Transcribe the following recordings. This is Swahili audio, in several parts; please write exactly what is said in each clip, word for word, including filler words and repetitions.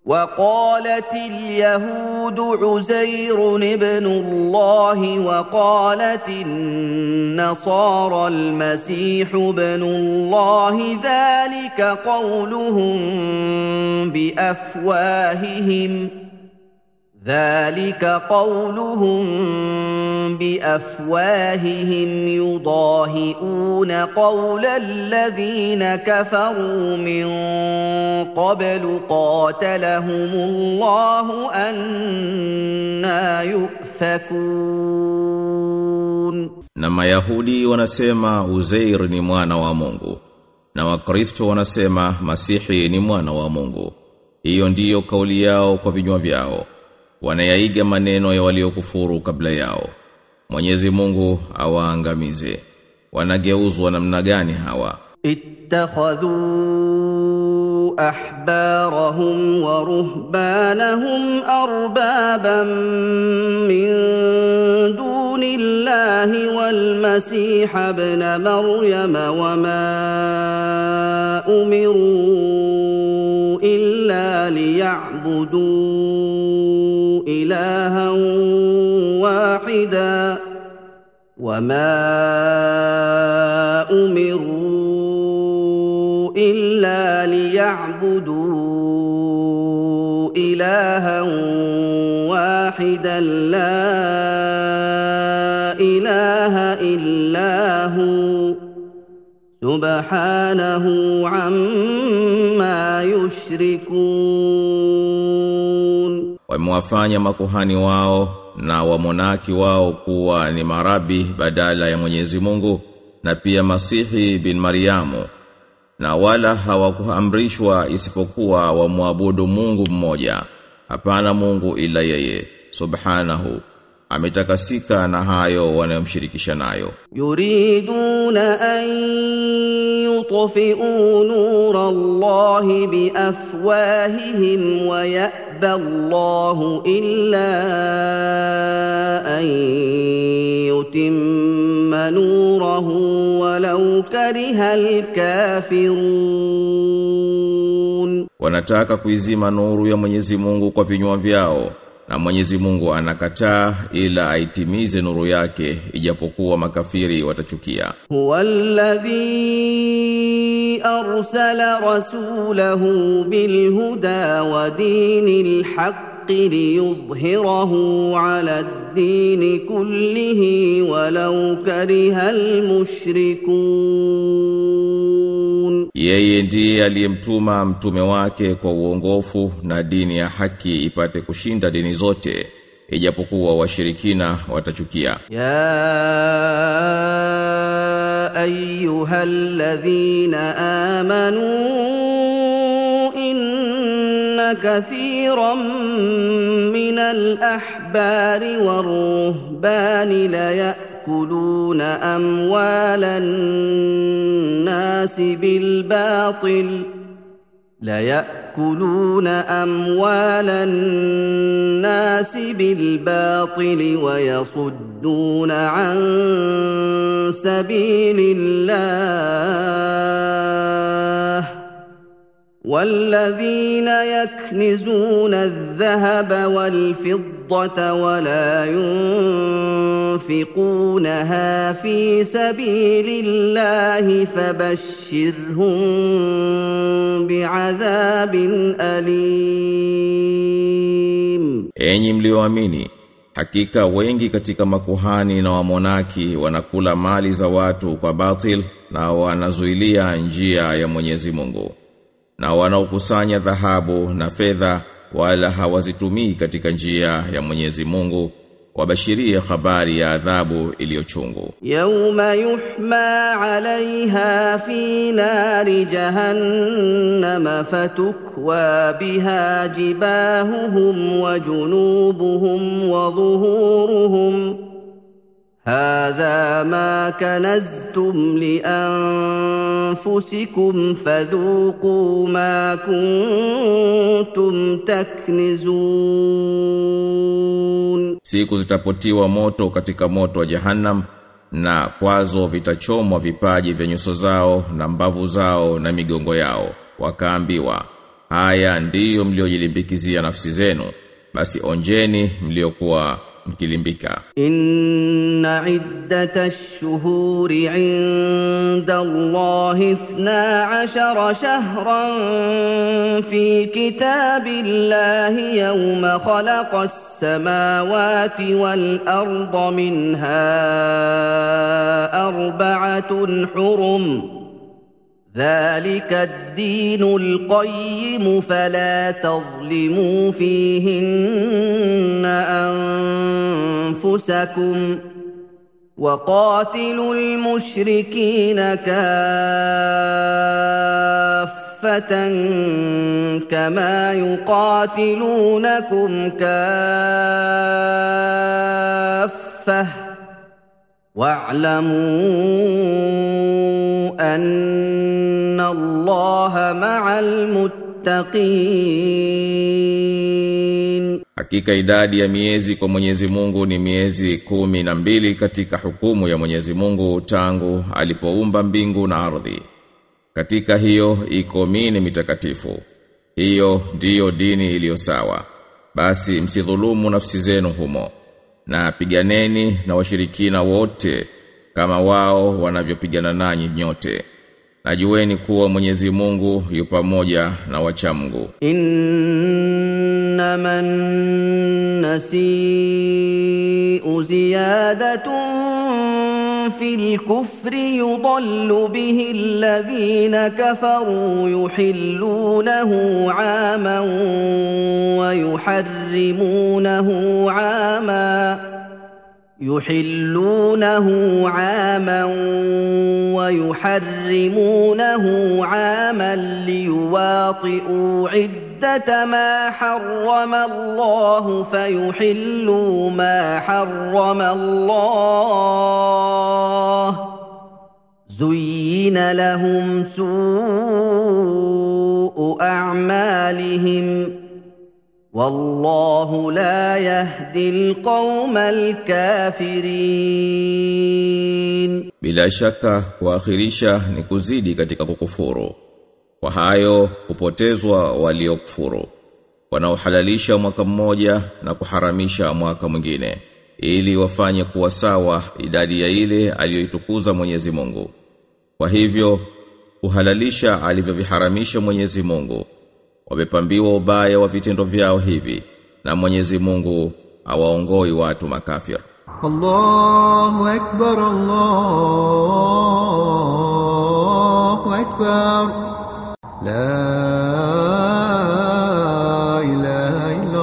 وقالت اليهود عزير ابن الله وقالت النصارى المسيح ابن الله ذلك قولهم بأفواههم ذلك قولهم بأفواههم يضاهئون قول الذين كفروا من قبل قاتلهم الله أنى يؤفكون. Na Mayahudi wanasema Uzair ni mwana wa Mungu, na Wakristo wanasema Masihi ni mwana wa Mungu. Hiyo ndiyo kauli yao kwa vinywa vyao. Wanayaiga maneno ya waliokufuru kabla yao. Mwenyezi Mungu awaangamize. Wanageuzwa namna gani hawa? ittakhadhu ahbarahum wa ruhbanahum arbaban min dunillahi wal masih ibn maryam wa ma umiru illa liya'budu إلها واحدا وما أمروا إلا ليعبدوا إلها واحدا لا إله إلا هو سبحانه عما يشركون. Wamewafanya makuhani wao na wamonaki wao kuwa ni marabi badala ya Mwenyezi Mungu, na pia Masihi bin Maryamu, na wala hawakuamrishwa isipokuwa wamwabudu Mungu mmoja, hapana Mungu ila yeye, subhanahu, ametakasika na hayo wanayomshirikisha nayo. Yuriduna an yutfi'u nura Allahi bi afwahihim wa ya'ba Allahu illa an yutimma nurahu walau karihal kafirun. Wanataka kuizima nuru ya Mwenyezi Mungu kwa vinywa vyao, na Mwenyezi Mungu anakataa ila aitimize nuru yake ijapokuwa makafiri watachukia. Huwallazi arsala rasulahu bilhuda wa dinil haqqi liyudhhirahu ala ad-din kullihi walau karihal mushrikun. Yeye ndiye aliyemtuma mtume wake kwa uongofu na dini ya haki ipate kushinda dini zote ijapokuwa washirikina watachukia. Ya ayyuhalladhina amanu inna kathiran minal ahbari war-ruhbani la يأكلون أموال الناس بالباطل لا يأكلون أموال الناس بالباطل ويصدون عن سبيل الله والذين يكنزون الذهب والفضة ولا ينفقونها في سبيل الله فبشرهم بعذاب أليم. Enyi mlioamini, hakika wengi katika makuhani na wamonaki wanakula mali za watu kwa batil na wanazuilia njia ya Mwenyezi Mungu, na wanaokusanya dhahabu na fedha wala hawazitumii katika njia ya Mwenyezi Mungu, wabashirie habari ya adhabu iliyochungu. Yawma yuhma 'alayha fi nari jahannam fatukwa biha jibahuhum wa junubuhum wa dhuhuruhum هذا ما كنزتم لأنفسكم فذوقوا ما كنتم تكنزون. Siku zitapotiwa moto katika moto wa Jahannam, na kwazo vitachomwa vipaji vya nyuso zao na mbavu zao na migongo yao, wakaambiwa, haya ndiyo mliojilimbikizia nafsi zenu, basi onjeni mliokuwa mkilimbika. Inna iddatash shuhuri 'inda Allahi ithna ashara shahran fi kitabillahi yawma khalaqas samawati wal arda minha arba'atun hurum ذلك الدين القيم فلا تظلموا فيهن أنفسكم وقاتلوا المشركين كافة كما يقاتلونكم كافة واعلموا أن الله مع المتقين. Hakika idadi ya miezi kwa Mwenyezi Mungu ni miezi kumi na mbili katika hukumu ya Mwenyezi Mungu tangu alipoumba mbingu na ardhi. Katika hiyo iko mini mitakatifu. Hiyo ndiyo dini iliyo sawa. Basi msidhulumu nafsi zenu humo. Na piganeni na washirikina wote kama wao wanavyopigana nanyi nyote. Najueni kuwa Mwenyezi Mungu yu pamoja na wacha Mungu. Innaman nasi'u ziyadatun fil kufri yudallu bihi alladhina kafaru yuhillunahu 'aman wa yuharrimunahu 'aman يحلونه عاما ويحرمونه عاما ليواطئوا عدة ما حرم الله فيحلوا ما حرم الله زين لهم سوء أعمالهم والله لا يهدي القوم الكافرين. Bila shaka kuakhirisha ni kuzidi katika kukufuru. Kwa hayo kupotezwa waliokufuru, wanaohalalisha mwaka mmoja na kuharamisha mwaka mwingine, ili wafanye kuwa sawa idadi ya ile aliyoitukuza Mwenyezi Mungu. Kwa hivyo kuhalalisha alivyoviharamisha Mwenyezi Mungu, wamepambiwa ubaya wa vitendo vyao hivi, na Mwenyezi Mungu hawaongoi watu makafir. Allahu akbar, Allahu akbar, la ilaha illa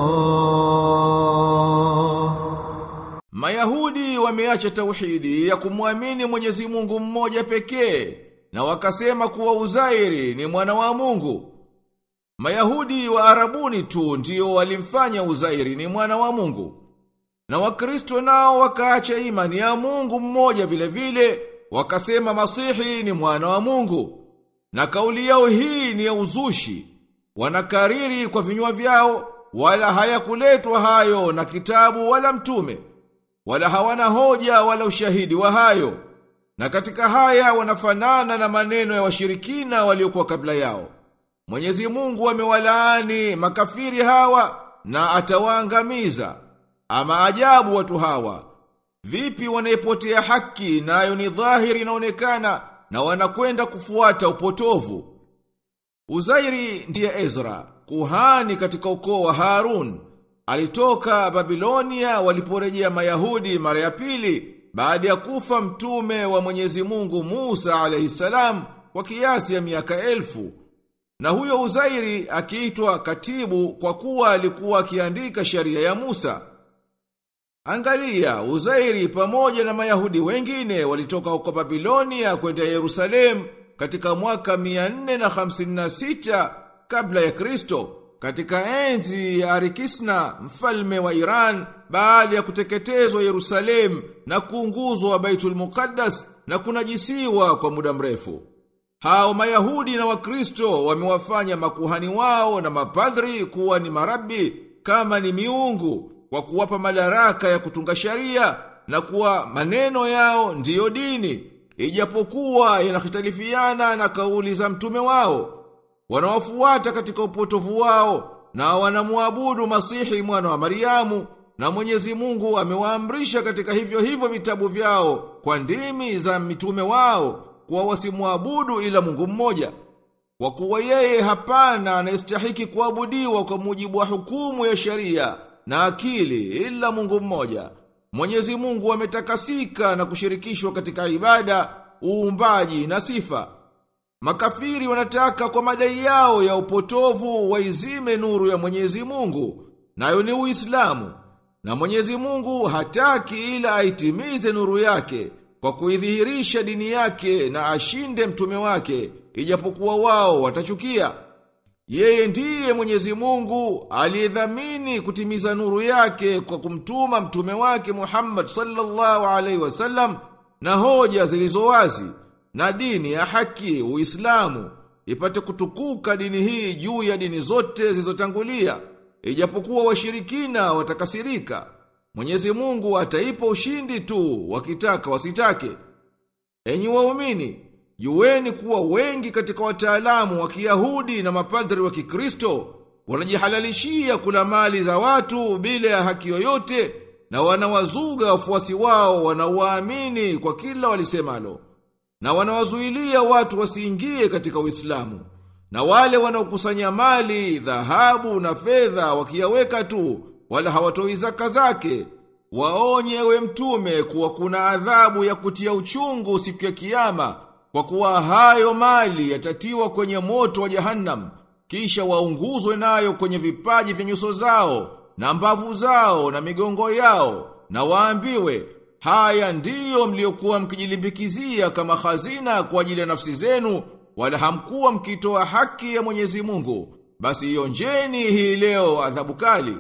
Allah. Mayahudi wameacha tauhidi ya kumwamini Mwenyezi Mungu mmoja pekee, na wakasema kuwa Uzairi ni mwana wa Mungu. Mayahudi wa Arabuni tu ndio walimfanya Uzairi ni mwana wa Mungu. Na Wakristo nao wakaacha imani ya Mungu mmoja vile vile, wakasema Masihi ni mwana wa Mungu. Na kauli yao hii ni ya uzushi. Wanakariri kwa vinywa vyao, wala hayakuletwa hayo na kitabu wala mtume. Wala hawana hoja wala ushahidi wa hayo. Na katika haya wanafanana na maneno ya washirikina waliokuwa kabla yao. Mwenyezi Mungu amewalaani makafiri hawa na atawaangamiza. Ama ajabu watu hawa, vipi wanaipotea haki nayo ni dhahiri inaonekana, na wanakwenda kufuata upotovu. Uzairi ndiye Ezra, kuhani katika ukoo wa Harun. Alitoka Babilonia waliporejea Mayahudi mara ya pili baada ya kufa mtume wa Mwenyezi Mungu Musa alayhisalam kwa kiasi ya miaka elfu. Na huyo Uzairi akiitwa katibu kwa kuwa alikuwa akiandika sheria ya Musa. Angalia, Uzairi pamoja na Mayahudi wengine walitoka huko Babilonia kwenda Yerusalemu katika mwaka mia nne na hamsini na sita kabla ya Kristo, katika enzi ya Arikisna mfalme wa Iran, baada ya kuteketezwa Yerusalemu na kuunguzwa Baitul Muqaddas na kunajisiwa kwa muda mrefu. Hao Mayahudi na Wakristo wamewafanya makuhani wao na mapadri kuwa ni marabi kama ni miungu, kwa kuwapa madaraka ya kutunga sharia na kuwa maneno yao ndiyo dini, ijapokuwa yanahitalifiana na kauli za mtume wao. wanawafuata katika upotovu wao na wanamuabudu Masihi mwana wa Mariamu, na Mwenyezi Mungu amewaamrisha katika hivyo hivyo vitabu vyao kwa ndimi za mitume wao kuwa wasimuabudu ila Mungu mmoja. Kwa kuwa yeye hapana anayestahiki kuabudiwa kwa mujibu wa hukumu ya sharia na akili ila Mungu mmoja. Mwenyezi Mungu ametakasika na kushirikishwa katika ibada, uumbaji na sifa. Makafiri wanataka kwa madai yao ya upotovu waizime nuru ya Mwenyezi Mungu, nayo ni Uislamu. Na Mwenyezi Mungu hataki ila aitimize nuru yake kwa kuidhihirisha dini yake na ashinde mtume wake, ijapokuwa wao watachukia. Yeye ndiye Mwenyezi Mungu aliyedhamini kutimiza nuru yake kwa kumtuma mtume wake Muhammad sallallahu alaihi wasallam na hoja zilizowazi na dini ya haki, Uislamu, ipate kutukuka dini hii juu ya dini zote zilizotangulia, ijapokuwa washirikina watakasirika. Mwenyezi Mungu ataipa ushindi tu wakitaka wasitake. Enyi waumini, jueni kuwa wengi katika wataalamu wa Kiyahudi na mapadri wa Kikristo wanajihalalishia kula mali za watu bila ya haki yoyote, na wanawazuga wafuasi wao wanaowaamini kwa kila walisemalo, na wanawazuilia watu wasiingie katika Uislamu. Na wale wanaokusanya mali, dhahabu na fedha wakiyaweka tu, wala hawatoi zaka zake, waonye we mtume kuwa kuna adhabu ya kutia uchungu siku ya Kiyama, kwa kuwa hayo mali yatatiwa kwenye moto wa Jahannam, kisha waunguzwe nayo kwenye vipaji vya nyuso zao na mbavu zao na migongo yao, na waambiwe, haya ndiyo mliokuwa mkijilimbikizia kama hazina kwa ajili ya nafsi zenu, wala hamkuwa mkitoa haki ya Mwenyezi Mungu, basi ionjeni hii leo adhabu kali.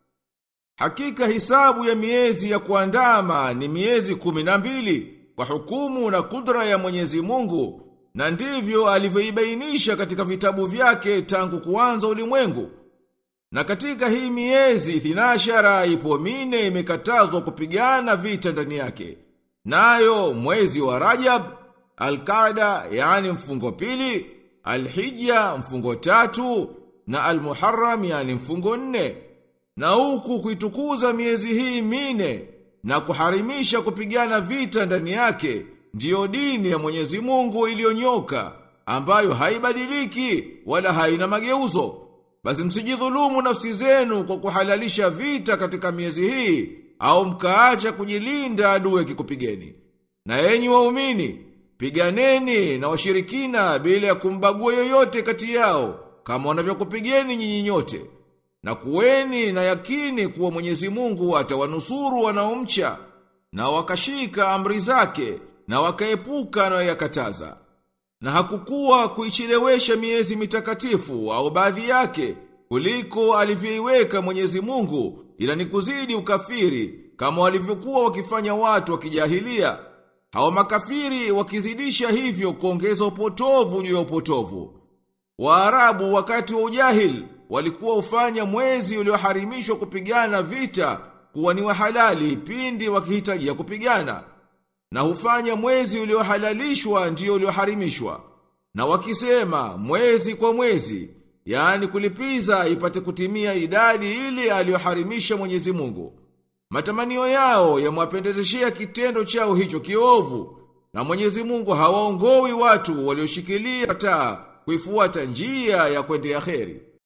Hakika hisabu ya miezi ya kuandama ni miezi kumi na mbili kwa hukumu na kudra ya Mwenyezi Mungu, na ndivyo alivyoibainisha katika vitabu vyake tangu kuanza ulimwengu. Na katika hii miezi thinashara ipo mine imekatazwa kupigana vita ndani yake. Nayo mwezi wa Rajab, Al-Qaada yani mfungo pili, Al-Hijja mfungo tatu, na Al-Muharram yani mfungo nne. Na huku kuitukuza miezi hii mine na kuharimisha kupigana vita ndani yake, ndiyo dini ya Mwenyezi Mungu iliyonyoka, ambayo haibadiliki wala haina mageuzo. Basi msijidhulumu nafsi zenu kwa kuhalalisha vita katika miezi hii, au mkaacha kujilinda adui akikupigeni. Na enyi waumini, piganeni na washirikina bila ya kumbagua yoyote kati yao, kama wanavyokupigeni nyinyi nyote. Na kuweni na yakini kuwa Mwenyezi Mungu atawanusuru wanaomcha, na wakashika amri zake, na wakaepuka na yakataza. Na hakukuwa kuichelewesha miezi mitakatifu au baadhi yake kuliko alivyoiweka Mwenyezi Mungu, ila ni kuzidi ukafiri kama walivyokuwa wakifanya watu wa kijahilia. Hao makafiri wakizidisha hivyo kuongeza upotovu juu ya upotovu. Waarabu wakati wa ujahil walikuwa ufanya mwezi ulioharimishwa kupigana vita kuwa ni wa halali pindi wakihitajia kupigana, na hufanya mwezi uliohalalishwa ndio ulioharimishwa. Na wakisema mwezi kwa mwezi, yani kulipiza ipate kutimia idadi ile aliyoharimisha Mwenyezi Mungu. Matamanio yao yamwapendezeshia kitendo chao hicho kiovu, na Mwenyezi Mungu hawaongowi watu walioshikilia taa kuifuata njia ya kwendea kheri.